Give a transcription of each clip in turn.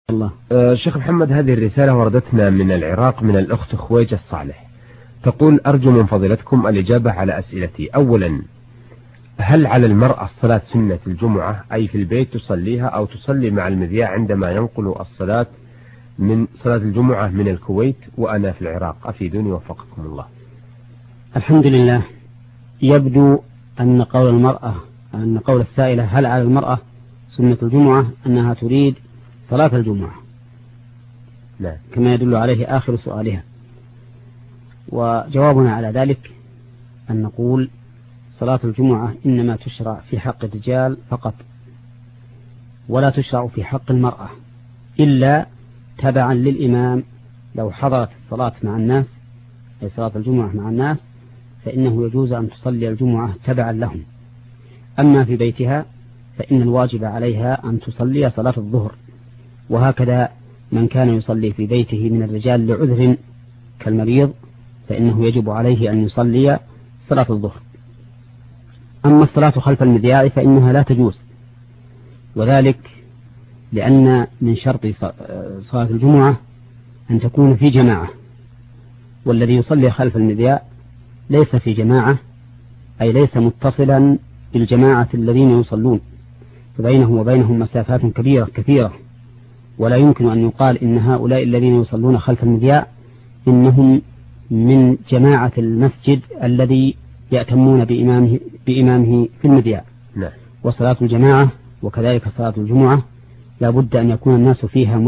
الله. شيخ محمد، هذه الرسالة وردتنا من العراق من الأخت خويجة الصالح، تقول: أرجو من فضيلتكم الإجابة على أسئلتي. أولا، هل على المرأة الصلاة سنة الجمعة أي في البيت تصليها أو تصلي مع المذياع عندما ينقل الصلاة من صلاة الجمعة من الكويت وأنا في العراق؟ أفيدوني وفقكم الله. الحمد لله. يبدو أن قول السائلة هل على المرأة سنة الجمعة أنها تريد صلاة الجمعة. لا. كما يدل عليه آخر سؤالها. وجوابنا على ذلك أن نقول صلاة الجمعة إنما تشرع في حق الرجال فقط، ولا تشرع في حق المرأة إلا تبعا للإمام. لو حضرت الصلاة مع الناس، أي صلاة الجمعة مع الناس، فإنه يجوز أن تصلي الجمعة تبعا لهم. أما في بيتها فإن الواجب عليها أن تصلي صلاة الظهر، وهكذا من كان يصلي في بيته من الرجال لعذر كالمريض فإنه يجب عليه أن يصلي صلاة الظهر. أما الصلاة خلف المذياع فإنها لا تجوز، وذلك لأن من شرط صلاة الجمعة أن تكون في جماعة، والذي يصلي خلف المذياع ليس في جماعة، أي ليس متصلا بالجماعة الذين يصلون، فبينه وبينهم مسافات كثيرة، ولا يمكن أن يقال إن هؤلاء الذين يصلون خلف المذياع إنهم من جماعة المسجد الذي يأتمون بإمامه في المذياع. لا. وصلاة الجماعة وكذلك صلاة الجمعة لا بد أن يكون الناس فيها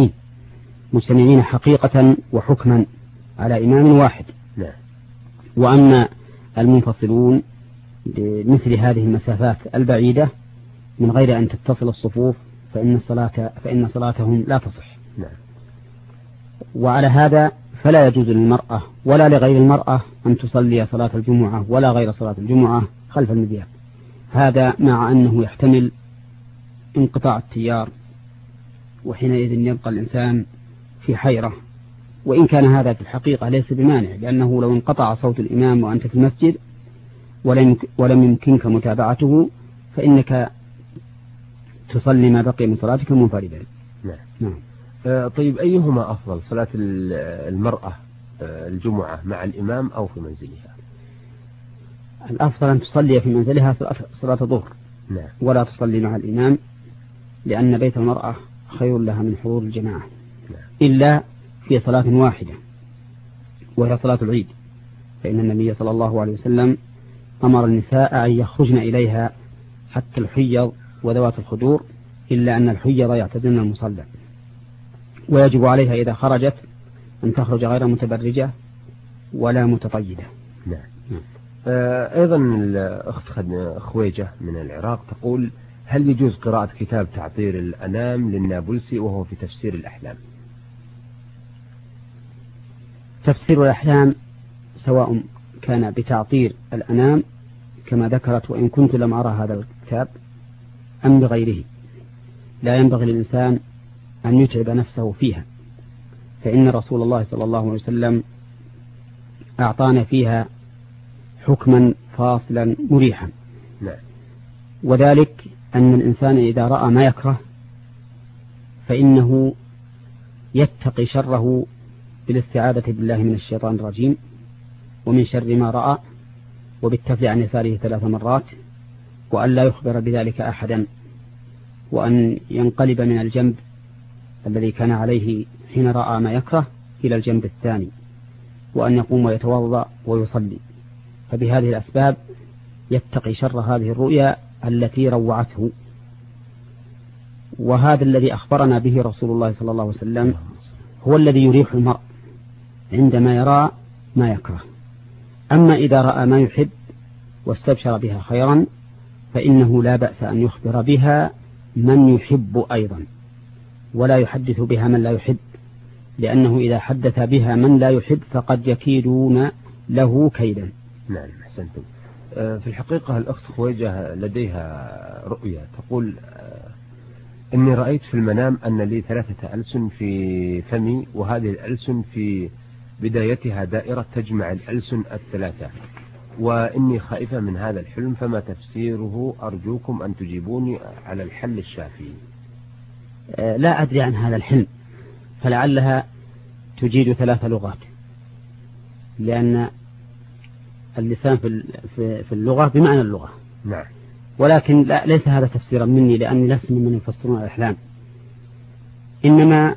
مجتمعين حقيقة وحكما على إمام واحد. لا. وأما المنفصلون بمثل هذه المسافات البعيدة من غير أن تتصل الصفوف فإن صلاتهم لا تصح. نعم. وعلى هذا فلا يجوز للمرأة ولا لغير المرأة أن تصلي صلاة الجمعة ولا غير صلاة الجمعة خلف المذياع، هذا مع أنه يحتمل انقطاع التيار، وحينئذ يبقى الإنسان في حيرة. وإن كان هذا في الحقيقة ليس بمانع، لأنه لو انقطع صوت الإمام وأنت في المسجد ولم يمكنك متابعته فإنك تصلي ما بقي من صلاتك منفردا. نعم. طيب، أيهما أفضل، صلاة المرأة الجمعة مع الإمام أو في منزلها؟ الأفضل أن تصلي في منزلها صلاة الظهر. نعم. ولا تصلي مع الإمام، لأن بيت المرأة خير لها من حضور الجماعة. نعم. إلا في صلاة واحدة وهي صلاة العيد، فإن النبي صلى الله عليه وسلم أمر النساء أن يخرجن إليها حتى الحيض وذوات الخدور، إلا أن الحيض يعتزلن المصلى، ويجب عليها إذا خرجت أن تخرج غير متبرجة ولا متطيبة. نعم. أيضا الأخت خويجة من العراق تقول: هل يجوز قراءة كتاب تعطير الأنام للنابلسي وهو في تفسير الأحلام؟ تفسير الأحلام سواء كان بتعطير الأنام كما ذكرت، وإن كنت لم أرى هذا الكتاب، أم بغيره، لا ينبغي للإنسان أن يتعب نفسه فيها، فإن رسول الله صلى الله عليه وسلم أعطانا فيها حكما فاصلا مريحا. نعم. وذلك أن الإنسان إذا رأى ما يكره فإنه يتقي شره بالاستعاذة بالله من الشيطان الرجيم ومن شر ما رأى، وبالتفل عن يساره 3 مرات، وأن لا يخبر بذلك أحدا، وأن ينقلب من الجنب الذي كان عليه حين رأى ما يكره إلى الجنب الثاني، وأن يقوم ويتوضأ ويصلي. فبهذه الأسباب يتقي شر هذه الرؤيا التي روعته. وهذا الذي أخبرنا به رسول الله صلى الله عليه وسلم هو الذي يريح المرء عندما يرى ما يكره. أما إذا رأى ما يحب واستبشر بها خيرا فإنه لا بأس أن يخبر بها من يحب أيضا، ولا يحدث بها من لا يحب، لأنه إذا حدث بها من لا يحب فقد يكيدون له كيدا. نعم، أحسنتم. في الحقيقة الأخت خويجة لديها رؤية تقول: إني رأيت في المنام أن لي 3 ألسن في فمي، وهذه الألسن في بدايتها دائرة تجمع الألسن 3، وإني خائفة من هذا الحلم، فما تفسيره؟ أرجوكم أن تجيبوني على الحل الشافي. لا أدري عن هذا الحلم، فلعلها تجيد 3 لغات، لأن اللسان في اللغة بمعنى اللغة. نعم. ولكن ليس هذا تفسيرا مني، لأني لست ممن يفسرون الأحلام، إنما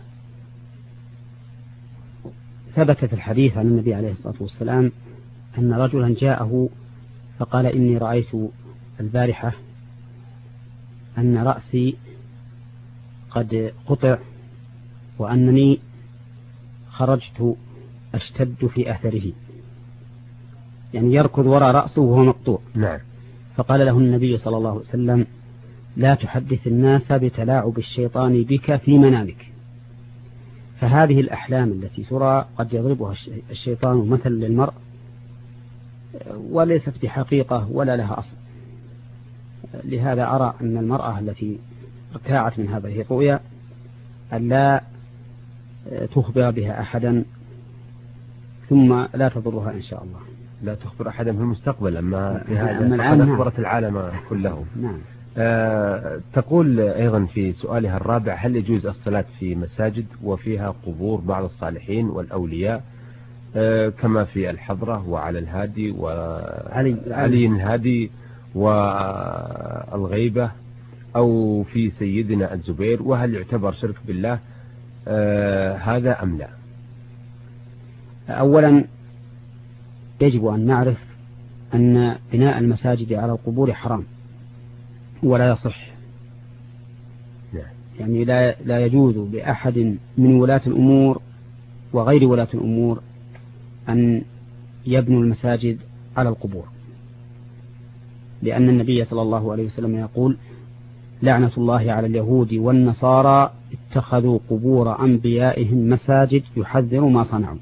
ثبت في الحديث عن النبي عليه الصلاة والسلام أن رجلا جاءه فقال: إني رأيت البارحة أن رأسي قد قطع، وأنني خرجت أشتد في أثره، يعني يركض وراء رأسه وهو مقطوع. نعم. فقال له النبي صلى الله عليه وسلم: لا تحدث الناس بتلاعب الشيطان بك في منامك. فهذه الأحلام التي ترى قد يضربها الشيطان مثل للمرء، وليست بحقيقة ولا لها أصل. لهذا أرى أن المرأة التي ارتاعت من هذه الرؤيا أن لا تخبر بها أحدا، ثم لا تضرها إن شاء الله. لا تخبر أحدا في المستقبل، أما في هذا فقد أخبرت العالم كله. نعم. تقول أيضا في سؤالها الرابع: هل يجوز الصلاة في مساجد وفيها قبور بعض الصالحين والأولياء كما في الحضرة وعلى الهادي وعلي الهادي والغيبة، أو في سيدنا الزبير؟ وهل يعتبر شرك بالله هذا أم لا؟ أولا يجب أن نعرف أن بناء المساجد على القبور حرام ولا يصح. يعني لا يجوز لأحد من ولاة الأمور وغير ولاة الأمور أن يبنوا المساجد على القبور، لأن النبي صلى الله عليه وسلم يقول: لعنة الله على اليهود والنصارى اتخذوا قبور أنبيائهم مساجد يحذر ما صنعوا.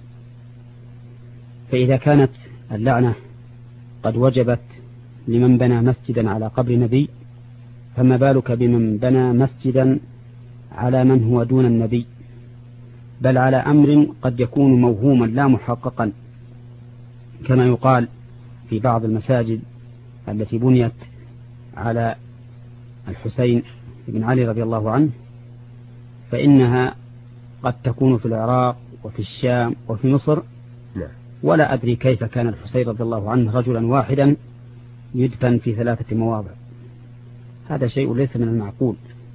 فإذا كانت اللعنة قد وجبت لمن بنى مسجدا على قبر نبي، فما بالك بمن بنى مسجدا على من هو دون النبي، بل على أمر قد يكون موهوما لا محققا، كما يقال في بعض المساجد التي بنيت على الحسين بن علي رضي الله عنه، فإنها قد تكون في العراق وفي الشام وفي مصر، ولا أدري كيف كان الحسين رضي الله عنه رجلا واحدا يدفن في 3 مواضع. هذا شيء ليس من المعقول.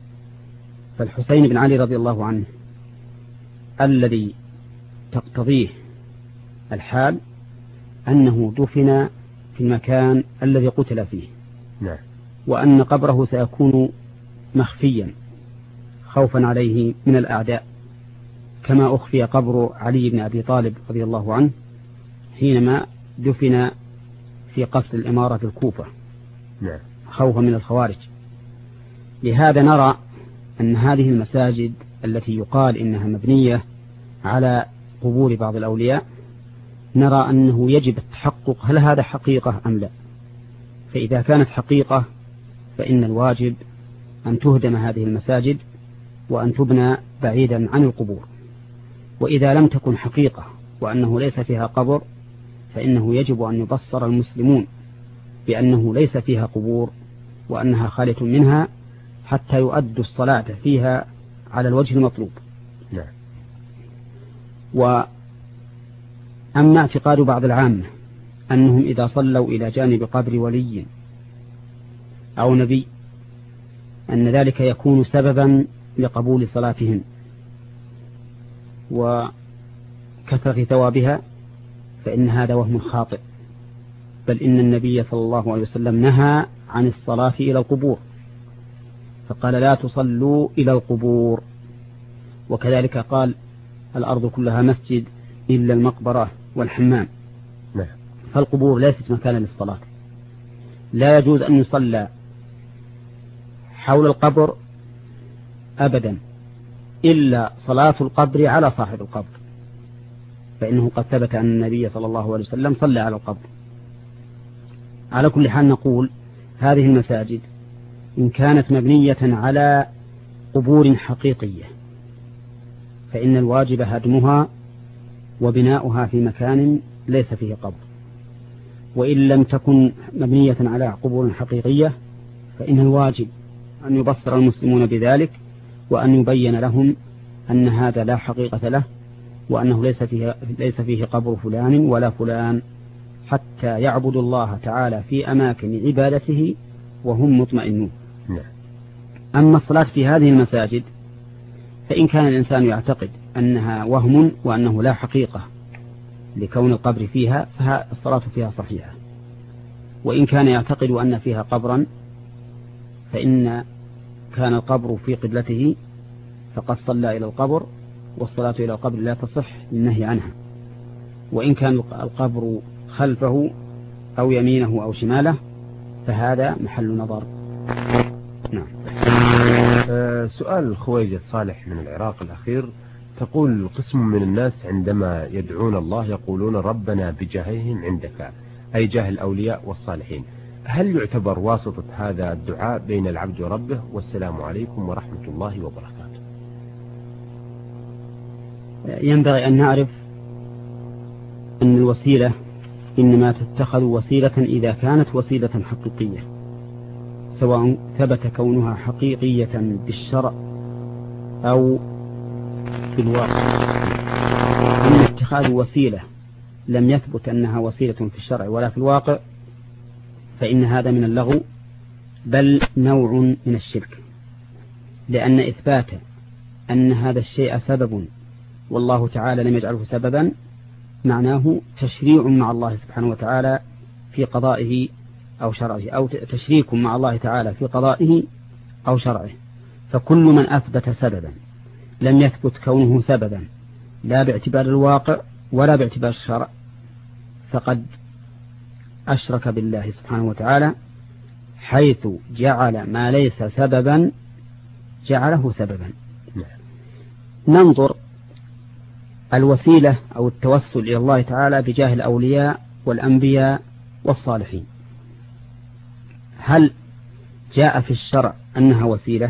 فالحسين بن علي رضي الله عنه الذي تقتضيه الحال أنه دفن في المكان الذي قتل فيه، وأن قبره سيكون مخفيا خوفا عليه من الأعداء، كما أخفي قبر علي بن أبي طالب رضي الله عنه حينما دفن في قصر الإمارة في الكوفة خوفا من الخوارج. لهذا نرى أن هذه المساجد التي يقال إنها مبنية على قبور بعض الأولياء نرى أنه يجب التحقق هل هذا حقيقة أم لا. فإذا كانت حقيقة فإن الواجب أن تهدم هذه المساجد وأن تبنى بعيدا عن القبور. وإذا لم تكن حقيقة وأنه ليس فيها قبر فإنه يجب أن يبصر المسلمون بأنه ليس فيها قبور وأنها خالية منها حتى يؤدوا الصلاة فيها على الوجه المطلوب. وأما اعتقاد بعض العامة أنهم إذا صلوا إلى جانب قبر ولي أو نبي أن ذلك يكون سببا لقبول صلاتهم وكثرة ثوابها، فإن هذا وهم خاطئ، بل إن النبي صلى الله عليه وسلم نهى عن الصلاة إلى القبور، فقال: لا تصلوا إلى القبور. وكذلك قال: الأرض كلها مسجد إلا المقبرة والحمام. فالقبور ليست مكانا للصلاة. لا يجوز أن يصلى حول القبر أبدا إلا صلاة القبر على صاحب القبر، فإنه قد ثبت أن النبي صلى الله عليه وسلم صلى على القبر. على كل حال نقول هذه المساجد إن كانت مبنية على قبور حقيقية فإن الواجب هدمها وبناؤها في مكان ليس فيه قبر، وإن لم تكن مبنية على قبور حقيقية فإن الواجب أن يبصر المسلمون بذلك وأن يبين لهم أن هذا لا حقيقة له، وأنه ليس فيه قبر فلان ولا فلان، حتى يعبدوا الله تعالى في أماكن عبادته وهم مطمئنون. أما الصلاة في هذه المساجد فإن كان الإنسان يعتقد أنها وهم وأنه لا حقيقة لكون القبر فيها فالصلاة فيها صحيحة، وإن كان يعتقد أن فيها قبرا فإن كان القبر في قبلته فقد صلى إلى القبر، والصلاة إلى القبر لا تصح للنهي عنها. وإن كان القبر خلفه أو يمينه أو شماله فهذا محل نظر. نعم. سؤال الخويجة صالح من العراق الأخير، تقول قسم من الناس عندما يدعون الله يقولون ربنا بجاههم عندك، أي جاه الأولياء والصالحين، هل يعتبر واسطة هذا الدعاء بين العبد وربه؟ والسلام عليكم ورحمة الله وبركاته. ينبغي أن نعرف أن الوسيلة إنما تتخذ وسيلة إذا كانت وسيلة حقيقية، سواء ثبت كونها حقيقية بالشرع أو في الواقع. أما اتخاذ وسيلة لم يثبت أنها وسيلة في الشرع ولا في الواقع فإن هذا من اللغو، بل نوع من الشرك، لأن إثبات أن هذا الشيء سبب والله تعالى لم يجعله سببا معناه تشريع مع الله سبحانه وتعالى في قضائه أو شرعه، أو تشريك مع الله تعالى في قضائه أو شرعه. فكل من أثبت سببا لم يثبت كونه سببا لا باعتبار الواقع ولا باعتبار الشرع فقد أشرك بالله سبحانه وتعالى، حيث جعل ما ليس سببا جعله سببا. ننظر الوسيلة أو التوسل إلى الله تعالى بجاه الأولياء والأنبياء والصالحين، هل جاء في الشرع أنها وسيلة؟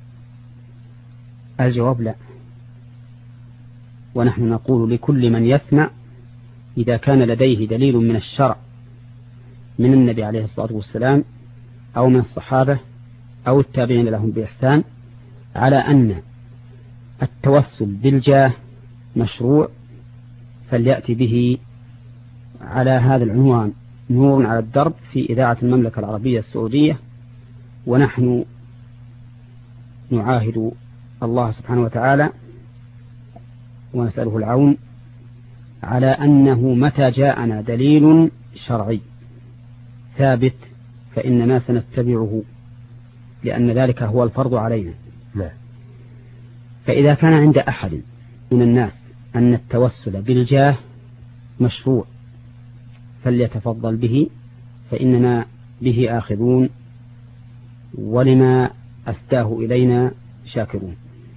الجواب لا. ونحن نقول لكل من يسمع إذا كان لديه دليل من الشرع من النبي عليه الصلاة والسلام أو من الصحابة أو التابعين لهم بإحسان على أن التوسل بالجاه مشروع فليأتي به على هذا العنوان نور على الدرب في إذاعة المملكة العربية السعودية، ونحن نعاهد الله سبحانه وتعالى ونسأله العون على أنه متى جاءنا دليل شرعي ثابت فإننا سنتبعه، لأن ذلك هو الفرض علينا. فإذا كان عند أحد من الناس أن التوسل بالجاه مشروع فليتفضل به، فإننا به آخذون ولما أسداه إلينا شاكرون.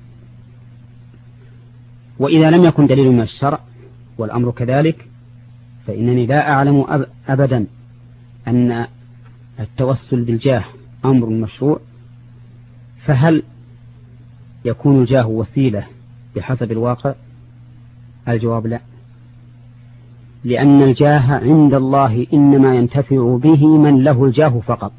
وإذا لم يكن دليل من الشرع والأمر كذلك فإنني لا أعلم أبدا أن التوسل بالجاه أمر مشروع، فهل يكون الجاه وسيلة بحسب الواقع؟ الجواب لا، لأن الجاه عند الله إنما ينتفع به من له الجاه فقط،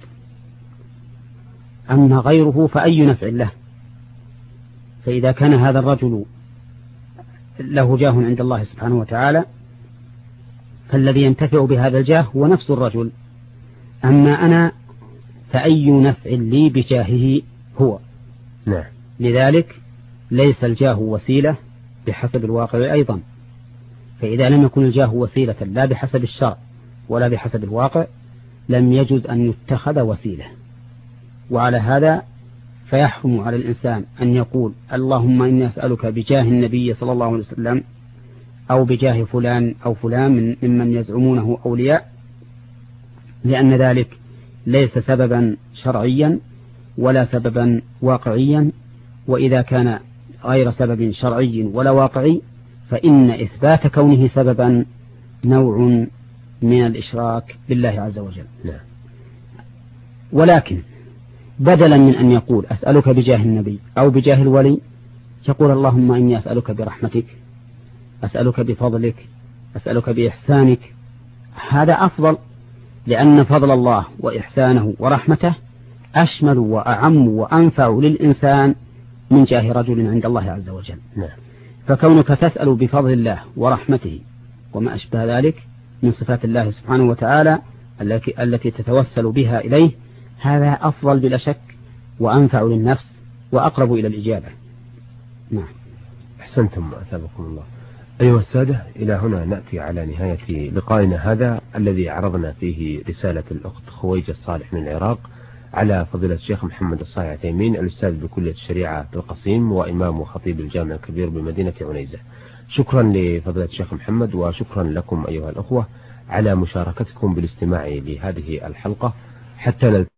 أما غيره فأي نفع له. فإذا كان هذا الرجل له جاه عند الله سبحانه وتعالى فالذي ينتفع بهذا الجاه هو نفس الرجل، أما أنا فأي نفع لي بجاهه هو. لذلك ليس الجاه وسيلة بحسب الواقع أيضا، فإذا لم يكن الجاه وسيلة لا بحسب الشرع ولا بحسب الواقع لم يجوز أن يتخذ وسيلة. وعلى هذا فيحرم على الإنسان أن يقول اللهم إني أسألك بجاه النبي صلى الله عليه وسلم أو بجاه فلان أو فلان ممن يزعمونه أولياء، لأن ذلك ليس سببا شرعيا ولا سببا واقعيا. وإذا كان غير سبب شرعي ولا واقعي فإن إثبات كونه سببا نوع من الإشراك بالله عز وجل. ولكن بدلا من أن يقول أسألك بجاه النبي أو بجاه الولي يقول اللهم إني أسألك برحمتك، أسألك بفضلك، أسألك بإحسانك. هذا أفضل، لأن فضل الله وإحسانه ورحمته أشمل وأعم وأنفع للإنسان من جاه رجل عند الله عز وجل. نعم. فكونك تسأل بفضل الله ورحمته وما أشبه ذلك من صفات الله سبحانه وتعالى التي تتوسل بها إليه، هذا أفضل بلا شك وأنفع للنفس وأقرب إلى الإجابة. نعم. أحسنتم أثابكم الله. أيها السادة، إلى هنا نأتي على نهاية لقائنا هذا الذي عرضنا فيه رسالة الأخت خويجة الصالح من العراق على فضيلة الشيخ محمد الصالح عثيمين، الأستاذ بكلية الشريعة بالقصيم وإمام وخطيب الجامع الكبير بمدينة عنيزة. شكرا لفضيلة الشيخ محمد، وشكرا لكم أيها الأخوة على مشاركتكم بالاستماع لهذه الحلقة. حتى